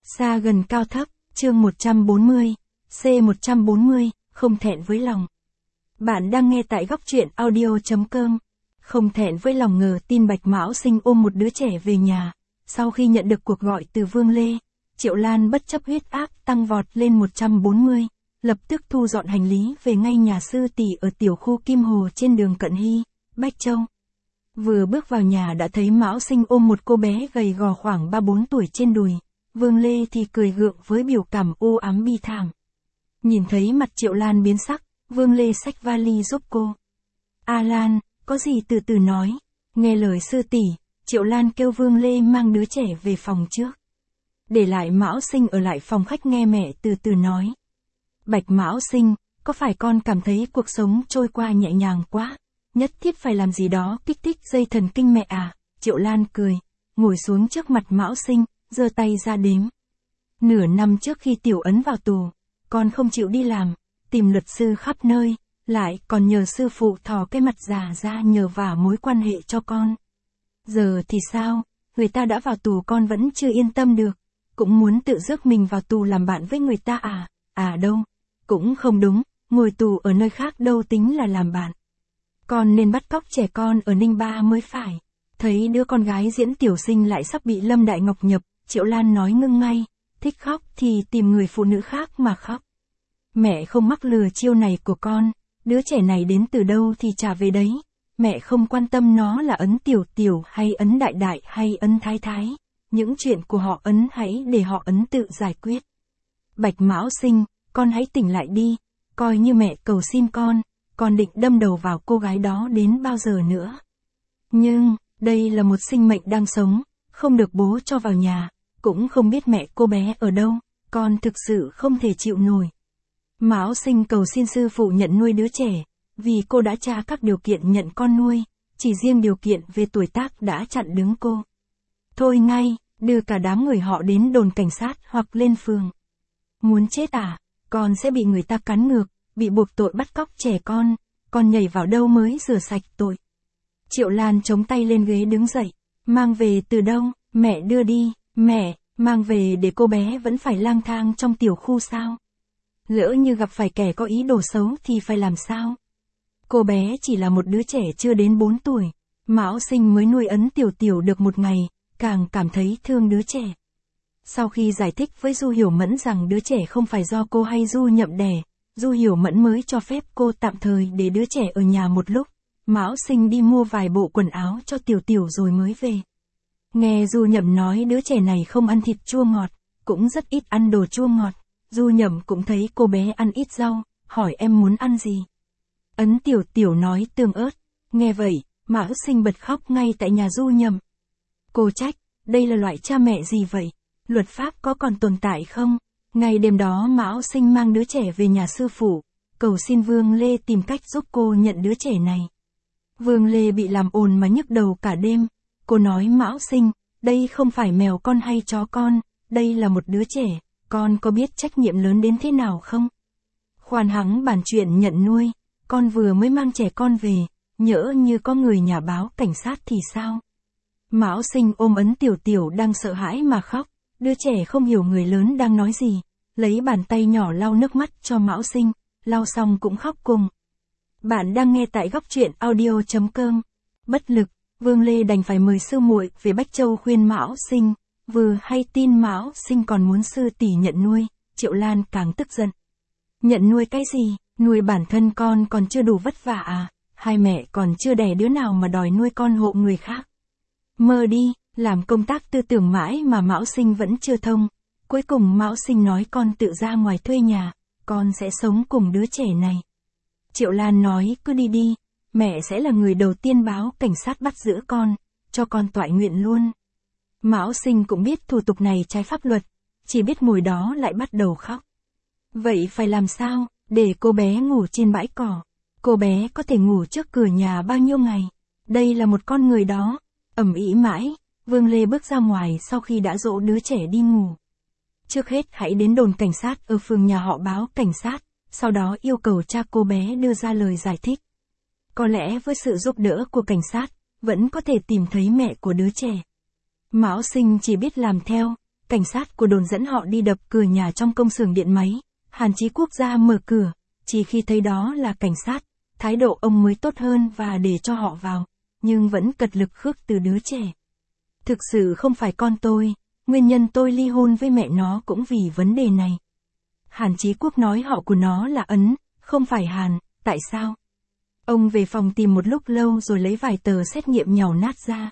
Xa gần cao thấp, chương 140, C140, không thẹn với lòng. Bạn đang nghe tại góc truyện audio.com. Không thẹn với lòng ngờ tin Bạch Mão Sinh ôm một đứa trẻ về nhà. Sau khi nhận được cuộc gọi từ Vương Lê, Triệu Lan bất chấp huyết áp tăng vọt lên 140, lập tức thu dọn hành lý về ngay nhà sư tỷ ở tiểu khu Kim Hồ trên đường Cận Hy, Bách Châu. Vừa bước vào nhà đã thấy Mão Sinh ôm một cô bé gầy gò khoảng 3-4 tuổi trên đùi. Vương Lê thì cười gượng với biểu cảm u ám bi thảm. Nhìn thấy mặt Triệu Lan biến sắc, Vương Lê xách vali giúp cô. "A Lan, có gì từ từ nói." Nghe lời sư tỷ, Triệu Lan kêu Vương Lê mang đứa trẻ về phòng trước. Để lại Mão Sinh ở lại phòng khách nghe mẹ từ từ nói. "Bạch Mão Sinh, có phải con cảm thấy cuộc sống trôi qua nhẹ nhàng quá, nhất thiết phải làm gì đó kích thích dây thần kinh mẹ à?" Triệu Lan cười, ngồi xuống trước mặt Mão Sinh, giơ tay ra đếm. "Nửa năm trước khi Tiểu Ấn vào tù, con không chịu đi làm, tìm luật sư khắp nơi, lại còn nhờ sư phụ thò cái mặt già ra nhờ vả mối quan hệ cho con. Giờ thì sao, người ta đã vào tù con vẫn chưa yên tâm được, cũng muốn tự rước mình vào tù làm bạn với người ta à? À đâu, cũng không đúng, ngồi tù ở nơi khác đâu tính là làm bạn. Con nên bắt cóc trẻ con ở Ninh Ba mới phải." Thấy đứa con gái diễn tiểu sinh lại sắp bị Lâm Đại Ngọc nhập, Triệu Lan nói ngưng ngay, thích khóc thì tìm người phụ nữ khác mà khóc. "Mẹ không mắc lừa chiêu này của con, đứa trẻ này đến từ đâu thì trả về đấy, mẹ không quan tâm nó là Ấn Tiểu Tiểu hay Ấn Đại Đại hay Ấn Thái Thái, những chuyện của họ Ấn hãy để họ Ấn tự giải quyết. Bạch Mão Sinh, con hãy tỉnh lại đi, coi như mẹ cầu xin con định đâm đầu vào cô gái đó đến bao giờ nữa. Nhưng, đây là một sinh mệnh đang sống, không được bố cho vào nhà, cũng không biết mẹ cô bé ở đâu, con thực sự không thể chịu nổi." Mão Sinh cầu xin sư phụ nhận nuôi đứa trẻ, vì cô đã tra các điều kiện nhận con nuôi, chỉ riêng điều kiện về tuổi tác đã chặn đứng cô. "Thôi ngay, đưa cả đám người họ đến đồn cảnh sát hoặc lên phường. Muốn chết à, con sẽ bị người ta cắn ngược, bị buộc tội bắt cóc trẻ con nhảy vào đâu mới rửa sạch tội." Triệu Lan chống tay lên ghế đứng dậy, "Mang về từ đâu, mẹ đưa đi, mẹ, mang về để cô bé vẫn phải lang thang trong tiểu khu sao? Lỡ như gặp phải kẻ có ý đồ xấu thì phải làm sao? Cô bé chỉ là một đứa trẻ chưa đến 4 tuổi, Mão Sinh mới nuôi Ấn Tiểu Tiểu được một ngày, càng cảm thấy thương đứa trẻ." Sau khi giải thích với Du Hiểu Mẫn rằng đứa trẻ không phải do cô hay Du Nhậm đẻ, Du Hiểu Mẫn mới cho phép cô tạm thời để đứa trẻ ở nhà một lúc. Mão Sinh đi mua vài bộ quần áo cho Tiểu Tiểu rồi mới về. Nghe Du Nhậm nói đứa trẻ này không ăn thịt chua ngọt, cũng rất ít ăn đồ chua ngọt. Du Nhậm cũng thấy cô bé ăn ít rau, hỏi em muốn ăn gì. Ấn Tiểu Tiểu nói tương ớt. Nghe vậy, Mão Sinh bật khóc ngay tại nhà Du Nhậm. Cô trách, đây là loại cha mẹ gì vậy? Luật pháp có còn tồn tại không? Ngày đêm đó Mão Sinh mang đứa trẻ về nhà sư phụ, cầu xin Vương Lê tìm cách giúp cô nhận đứa trẻ này. Vương Lê bị làm ồn mà nhức đầu cả đêm. Cô nói Mão Sinh, đây không phải mèo con hay chó con, đây là một đứa trẻ, con có biết trách nhiệm lớn đến thế nào không? Khoan hắng bàn chuyện nhận nuôi, con vừa mới mang trẻ con về, nhỡ như có người nhà báo cảnh sát thì sao? Mão Sinh ôm Ấn Tiểu Tiểu đang sợ hãi mà khóc, đứa trẻ không hiểu người lớn đang nói gì, lấy bàn tay nhỏ lau nước mắt cho Mão Sinh, lau xong cũng khóc cùng. Bạn đang nghe tại góc truyện audio.com. Bất lực, Vương Lê đành phải mời sư muội về Bách Châu khuyên Mão Sinh, vừa hay tin Mão Sinh còn muốn sư tỷ nhận nuôi, Triệu Lan càng tức giận. Nhận nuôi cái gì, nuôi bản thân con còn chưa đủ vất vả à, hai mẹ còn chưa đẻ đứa nào mà đòi nuôi con hộ người khác. Mơ đi, làm công tác tư tưởng mãi mà Mão Sinh vẫn chưa thông. Cuối cùng Mão Sinh nói con tự ra ngoài thuê nhà, con sẽ sống cùng đứa trẻ này. Triệu Lan nói cứ đi đi, mẹ sẽ là người đầu tiên báo cảnh sát bắt giữ con, cho con toại nguyện luôn. Mão Sinh cũng biết thủ tục này trái pháp luật, chỉ biết ngồi đó lại bắt đầu khóc. Vậy phải làm sao, để cô bé ngủ trên bãi cỏ. Cô bé có thể ngủ trước cửa nhà bao nhiêu ngày. Đây là một con người đó. Ầm ĩ mãi, Vương Lê bước ra ngoài sau khi đã dỗ đứa trẻ đi ngủ. Trước hết hãy đến đồn cảnh sát ở phường nhà họ báo cảnh sát, sau đó yêu cầu cha cô bé đưa ra lời giải thích. Có lẽ với sự giúp đỡ của cảnh sát, vẫn có thể tìm thấy mẹ của đứa trẻ. Mão Sinh chỉ biết làm theo, cảnh sát của đồn dẫn họ đi đập cửa nhà trong công xưởng điện máy. Hàn Chí Quốc ra mở cửa, chỉ khi thấy đó là cảnh sát, thái độ ông mới tốt hơn và để cho họ vào, nhưng vẫn cật lực khước từ đứa trẻ. Thực sự không phải con tôi, nguyên nhân tôi ly hôn với mẹ nó cũng vì vấn đề này. Hàn Chí Quốc nói họ của nó là Ấn, không phải Hàn, tại sao? Ông về phòng tìm một lúc lâu rồi lấy vài tờ xét nghiệm nhàu nát ra.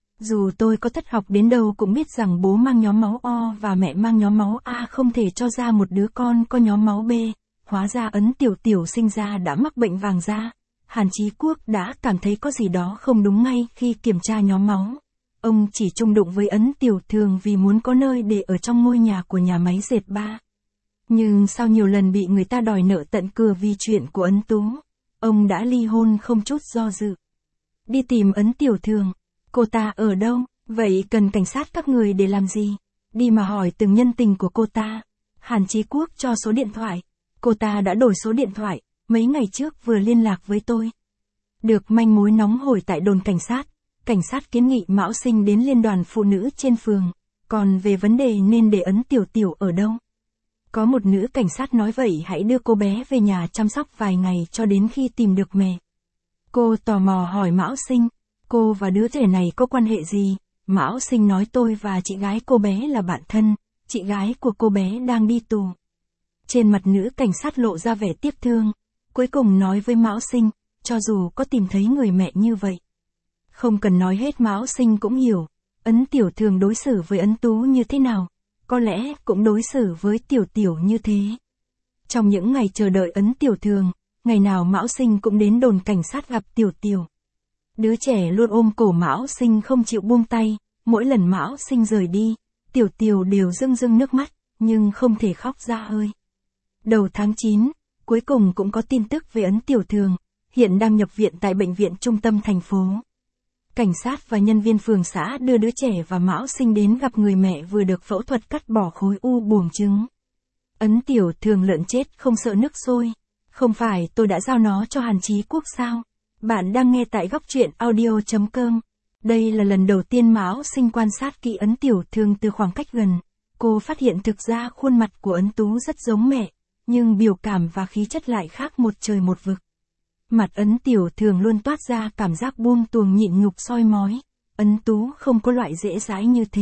Dù tôi có thất học đến đâu cũng biết rằng bố mang nhóm máu O và mẹ mang nhóm máu A không thể cho ra một đứa con có nhóm máu B. Hóa ra Ấn Tiểu Tiểu sinh ra đã mắc bệnh vàng da. Hàn Chí Quốc đã cảm thấy có gì đó không đúng ngay khi kiểm tra nhóm máu. Ông chỉ chung đụng với Ấn Tiểu Thường vì muốn có nơi để ở trong ngôi nhà của nhà máy dệt ba. Nhưng sau nhiều lần bị người ta đòi nợ tận cửa vì chuyện của Ấn Tú, ông đã ly hôn không chút do dự. Đi tìm Ấn Tiểu Thường. Cô ta ở đâu? Vậy cần cảnh sát các người để làm gì? Đi mà hỏi từng nhân tình của cô ta. Hàn Chí Quốc cho số điện thoại. Cô ta đã đổi số điện thoại, mấy ngày trước vừa liên lạc với tôi. Được manh mối nóng hổi tại đồn cảnh sát kiến nghị Mão Sinh đến liên đoàn phụ nữ trên phường. Còn về vấn đề nên để Ấn Tiểu Tiểu ở đâu? Có một nữ cảnh sát nói vậy hãy đưa cô bé về nhà chăm sóc vài ngày cho đến khi tìm được mẹ. Cô tò mò hỏi Mão Sinh, cô và đứa trẻ này có quan hệ gì? Mão Sinh nói tôi và chị gái cô bé là bạn thân, chị gái của cô bé đang đi tù. Trên mặt nữ cảnh sát lộ ra vẻ tiếc thương, cuối cùng nói với Mão Sinh, cho dù có tìm thấy người mẹ như vậy. Không cần nói hết Mão Sinh cũng hiểu, Ấn Tiểu Thường đối xử với Ấn Tú như thế nào, có lẽ cũng đối xử với Tiểu Tiểu như thế. Trong những ngày chờ đợi Ấn Tiểu Thường, ngày nào Mão Sinh cũng đến đồn cảnh sát gặp Tiểu Tiểu. Đứa trẻ luôn ôm cổ Mão Sinh không chịu buông tay, mỗi lần Mão Sinh rời đi, Tiểu Tiểu đều rưng rưng nước mắt, nhưng không thể khóc ra hơi. Đầu tháng 9, cuối cùng cũng có tin tức về Ấn Tiểu Thường, hiện đang nhập viện tại bệnh viện trung tâm thành phố. Cảnh sát và nhân viên phường xã đưa đứa trẻ và Mão Sinh đến gặp người mẹ vừa được phẫu thuật cắt bỏ khối u buồng trứng. Ấn Tiểu Thường lợn chết không sợ nước sôi. Không phải tôi đã giao nó cho Hàn Chí Quốc sao? Bạn đang nghe tại góc truyện audio.com. Đây là lần đầu tiên Mão Sinh quan sát kỹ Ấn Tiểu Thường từ khoảng cách gần. Cô phát hiện thực ra khuôn mặt của Ấn Tú rất giống mẹ, nhưng biểu cảm và khí chất lại khác một trời một vực. Mặt Ấn Tiểu Thường luôn toát ra cảm giác buông tuồng nhịn nhục soi mói. Ấn Tú không có loại dễ dãi như thế.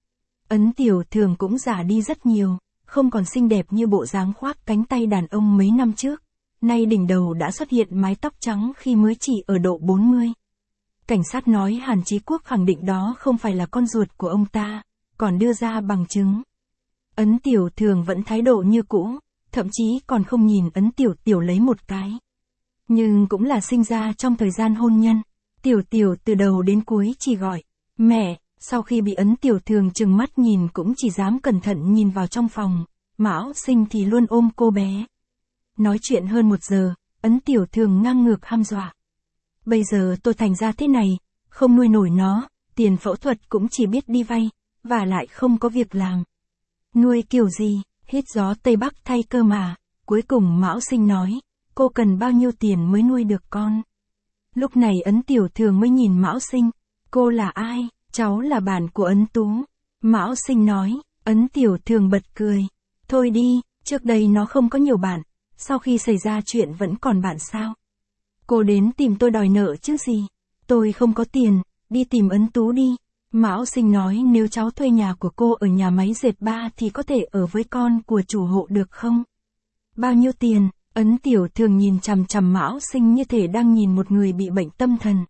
Ấn Tiểu Thường cũng già đi rất nhiều, không còn xinh đẹp như bộ dáng khoác cánh tay đàn ông mấy năm trước. Nay đỉnh đầu đã xuất hiện mái tóc trắng khi mới chỉ ở độ 40. Cảnh sát nói Hàn Chí Quốc khẳng định đó không phải là con ruột của ông ta, còn đưa ra bằng chứng. Ấn Tiểu Thường vẫn thái độ như cũ, thậm chí còn không nhìn Ấn Tiểu Tiểu lấy một cái. Nhưng cũng là sinh ra trong thời gian hôn nhân. Tiểu Tiểu từ đầu đến cuối chỉ gọi mẹ, sau khi bị Ấn Tiểu Thường trừng mắt nhìn cũng chỉ dám cẩn thận nhìn vào trong phòng. Mão Sinh thì luôn ôm cô bé. Nói chuyện hơn 1 giờ, Ấn Tiểu Thường ngang ngược hăm dọa. Bây giờ tôi thành ra thế này, không nuôi nổi nó, tiền phẫu thuật cũng chỉ biết đi vay, và lại không có việc làm. Nuôi kiểu gì, hít gió Tây Bắc thay cơ mà. Cuối cùng Mão Sinh nói, cô cần bao nhiêu tiền mới nuôi được con? Lúc này Ấn Tiểu Thường mới nhìn Mão Sinh, cô là ai? Cháu là bạn của Ấn Tú. Mão Sinh nói, Ấn Tiểu Thường bật cười. Thôi đi, trước đây nó không có nhiều bạn, sau khi xảy ra chuyện vẫn còn bạn sao? Cô đến tìm tôi đòi nợ chứ gì? Tôi không có tiền, đi tìm Ấn Tú đi. Mão Sinh nói nếu cháu thuê nhà của cô ở nhà máy dệt ba thì có thể ở với con của chủ hộ được không? Bao nhiêu tiền? Ấn Tiểu Thường nhìn chằm chằm Mão Sinh như thể đang nhìn một người bị bệnh tâm thần.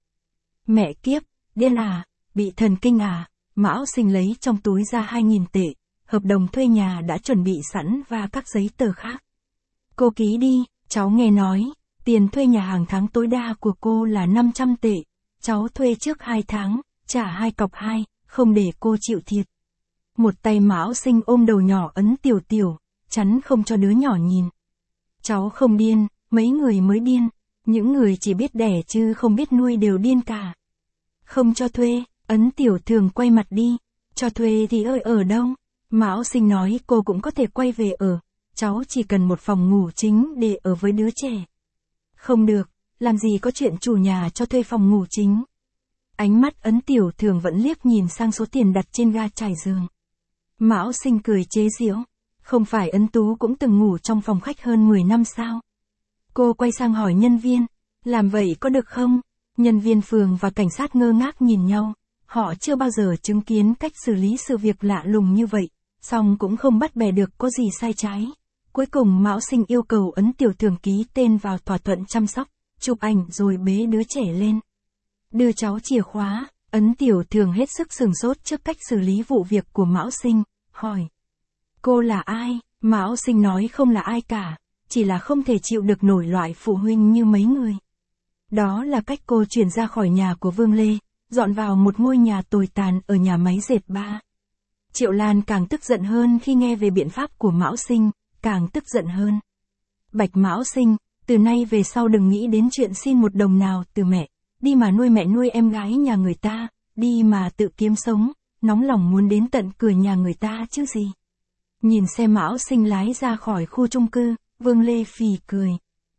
Mẹ kiếp, điên à, bị thần kinh à? Mão Sinh lấy trong túi ra 2.000 tệ, hợp đồng thuê nhà đã chuẩn bị sẵn và các giấy tờ khác. Cô ký đi, cháu nghe nói, tiền thuê nhà hàng tháng tối đa của cô là 500 tệ, cháu thuê trước 2 tháng, trả 2 cọc 2, không để cô chịu thiệt. Một tay Mão Sinh ôm đầu nhỏ Ấn Tiểu Tiểu, chắn không cho đứa nhỏ nhìn. Cháu không điên, mấy người mới điên, những người chỉ biết đẻ chứ không biết nuôi đều điên cả. Không cho thuê, Ấn Tiểu Thường quay mặt đi, cho thuê thì ở đâu? Mão Sinh nói cô cũng có thể quay về ở, cháu chỉ cần một phòng ngủ chính để ở với đứa trẻ. Không được, làm gì có chuyện chủ nhà cho thuê phòng ngủ chính. Ánh mắt Ấn Tiểu Thường vẫn liếc nhìn sang số tiền đặt trên ga trải giường. Mão Sinh cười chế giễu. Không phải Ấn Tú cũng từng ngủ trong phòng khách hơn 10 năm sao? Cô quay sang hỏi nhân viên, làm vậy có được không? Nhân viên phường và cảnh sát ngơ ngác nhìn nhau, họ chưa bao giờ chứng kiến cách xử lý sự việc lạ lùng như vậy, song cũng không bắt bẻ được có gì sai trái. Cuối cùng Mão Sinh yêu cầu Ấn Tiểu Thường ký tên vào thỏa thuận chăm sóc, chụp ảnh rồi bế đứa trẻ lên. Đưa cháu chìa khóa, Ấn Tiểu Thường hết sức sửng sốt trước cách xử lý vụ việc của Mão Sinh, hỏi. Cô là ai? Mão Sinh nói không là ai cả, chỉ là không thể chịu được nổi loại phụ huynh như mấy người. Đó là cách cô chuyển ra khỏi nhà của Vương Lê, dọn vào một ngôi nhà tồi tàn ở nhà máy dệt ba. Triệu Lan càng tức giận hơn khi nghe về biện pháp của Mão Sinh, càng tức giận hơn. Bạch Mão Sinh, từ nay về sau đừng nghĩ đến chuyện xin một đồng nào từ mẹ, đi mà nuôi mẹ nuôi em gái nhà người ta, đi mà tự kiếm sống, nóng lòng muốn đến tận cửa nhà người ta chứ gì. Nhìn xe Mão Sinh lái ra khỏi khu chung cư, Vương Lê phì cười.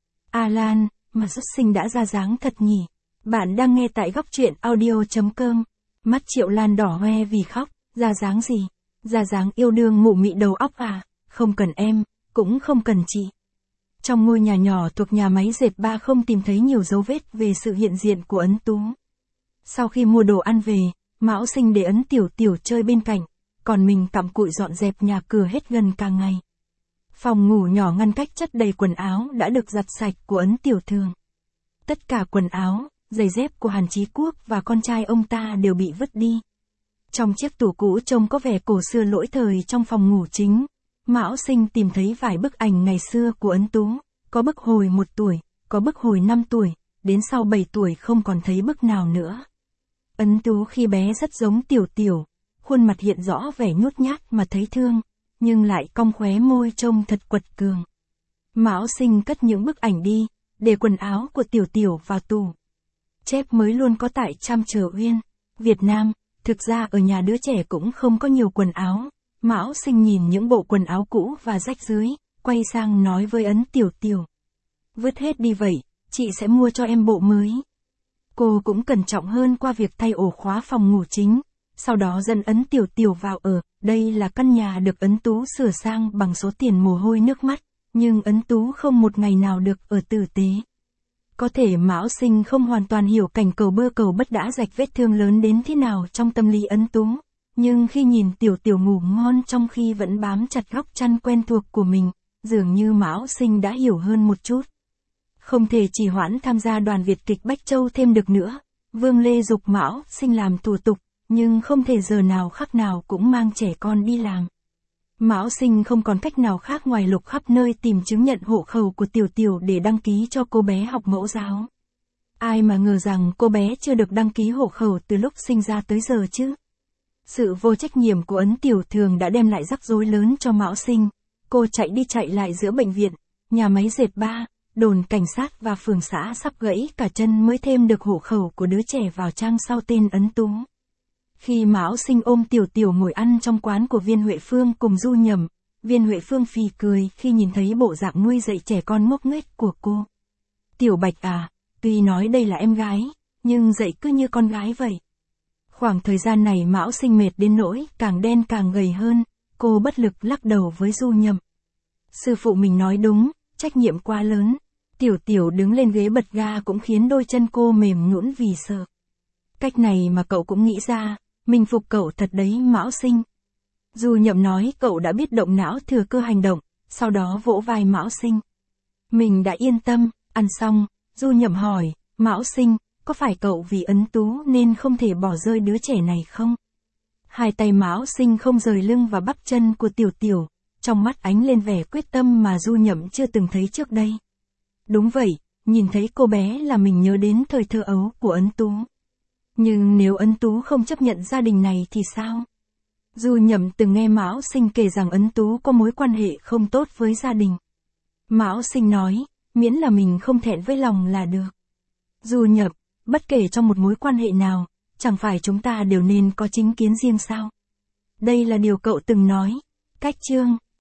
A Lan, mà xuất sinh đã ra dáng thật nhỉ. Bạn đang nghe tại góc truyện audio.com. Mắt Triệu Lan đỏ hoe vì khóc, ra dáng gì? Ra dáng yêu đương mụ mị đầu óc à? Không cần em, cũng không cần chị. Trong ngôi nhà nhỏ thuộc nhà máy dệt ba không tìm thấy nhiều dấu vết về sự hiện diện của Ấn Tú. Sau khi mua đồ ăn về, Mão Sinh để Ấn Tiểu Tiểu chơi bên cạnh, còn mình cặm cụi dọn dẹp nhà cửa hết gần cả ngày. Phòng ngủ nhỏ ngăn cách chất đầy quần áo đã được giặt sạch của Ấn Tiểu Thường. Tất cả quần áo, giày dép của Hàn Chí Quốc và con trai ông ta đều bị vứt đi. Trong chiếc tủ cũ trông có vẻ cổ xưa lỗi thời trong phòng ngủ chính, Mão Sinh tìm thấy vài bức ảnh ngày xưa của Ấn Tú, có bức hồi 1 tuổi, có bức hồi 5 tuổi, đến sau 7 tuổi không còn thấy bức nào nữa. Ấn Tú khi bé rất giống Tiểu Tiểu, khuôn mặt hiện rõ vẻ nhút nhát mà thấy thương, nhưng lại cong khóe môi trông thật quật cường. Mão Sinh cất những bức ảnh đi, để quần áo của Tiểu Tiểu vào tủ. Chép mới luôn có tại Trăm Chờ Uyên, Việt Nam, thực ra ở nhà đứa trẻ cũng không có nhiều quần áo. Mão Sinh nhìn những bộ quần áo cũ và rách rưới, quay sang nói với Ấn Tiểu Tiểu. Vứt hết đi vậy, chị sẽ mua cho em bộ mới. Cô cũng cẩn trọng hơn qua việc thay ổ khóa phòng ngủ chính, sau đó dẫn Ấn Tiểu Tiểu vào ở. Đây là căn nhà được Ấn Tú sửa sang bằng số tiền mồ hôi nước mắt, nhưng Ấn Tú không một ngày nào được ở tử tế. Có thể Mão Sinh không hoàn toàn hiểu cảnh cầu bơ cầu bất đã rạch vết thương lớn đến thế nào trong tâm lý Ấn Tú, nhưng khi nhìn Tiểu Tiểu ngủ ngon trong khi vẫn bám chặt góc chăn quen thuộc của mình, dường như Mão Sinh đã hiểu hơn một chút. Không thể trì hoãn tham gia đoàn Việt kịch Bách Châu thêm được nữa, Vương Lê giục Mão Sinh làm thủ tục, nhưng không thể giờ nào khắc nào cũng mang trẻ con đi làm. Mão Sinh không còn cách nào khác ngoài lục khắp nơi tìm chứng nhận hộ khẩu của Tiểu Tiểu để đăng ký cho cô bé học mẫu giáo. Ai mà ngờ rằng cô bé chưa được đăng ký hộ khẩu từ lúc sinh ra tới giờ chứ. Sự vô trách nhiệm của Ấn Tiểu Thường đã đem lại rắc rối lớn cho Mão Sinh. Cô chạy đi chạy lại giữa bệnh viện, nhà máy dệt ba, đồn cảnh sát và phường xã sắp gãy cả chân mới thêm được hộ khẩu của đứa trẻ vào trang sau tên Ấn Tú. Khi Mão Sinh ôm Tiểu Tiểu ngồi ăn trong quán của Viên Huệ Phương cùng Du Nhậm, Viên Huệ Phương phì cười khi nhìn thấy bộ dạng nuôi dạy trẻ con ngốc nghếch của cô. Tiểu Bạch à, tuy nói đây là em gái, nhưng dạy cứ như con gái vậy. Khoảng thời gian này Mão Sinh mệt đến nỗi càng đen càng gầy hơn, cô bất lực lắc đầu với Du Nhậm. Sư phụ mình nói đúng, trách nhiệm quá lớn. Tiểu Tiểu đứng lên ghế bật ga cũng khiến đôi chân cô mềm nhũn vì sợ. Cách này mà cậu cũng nghĩ ra, mình phục cậu thật đấy Mão Sinh. Du Nhậm nói cậu đã biết động não thừa cơ hành động, sau đó vỗ vai Mão Sinh. Mình đã yên tâm, ăn xong, Du Nhậm hỏi, Mão Sinh, có phải cậu vì Ấn Tú nên không thể bỏ rơi đứa trẻ này không? Hai tay Mão Sinh không rời lưng và bắp chân của Tiểu Tiểu, trong mắt ánh lên vẻ quyết tâm mà Du Nhậm chưa từng thấy trước đây. Đúng vậy, nhìn thấy cô bé là mình nhớ đến thời thơ ấu của Ấn Tú. Nhưng nếu Ấn Tú không chấp nhận gia đình này thì sao? Du Nhậm từng nghe Mão Sinh kể rằng Ấn Tú có mối quan hệ không tốt với gia đình. Mão Sinh nói, miễn là mình không thẹn với lòng là được. Du Nhậm, bất kể trong một mối quan hệ nào, chẳng phải chúng ta đều nên có chính kiến riêng sao? Đây là điều cậu từng nói. Cách chương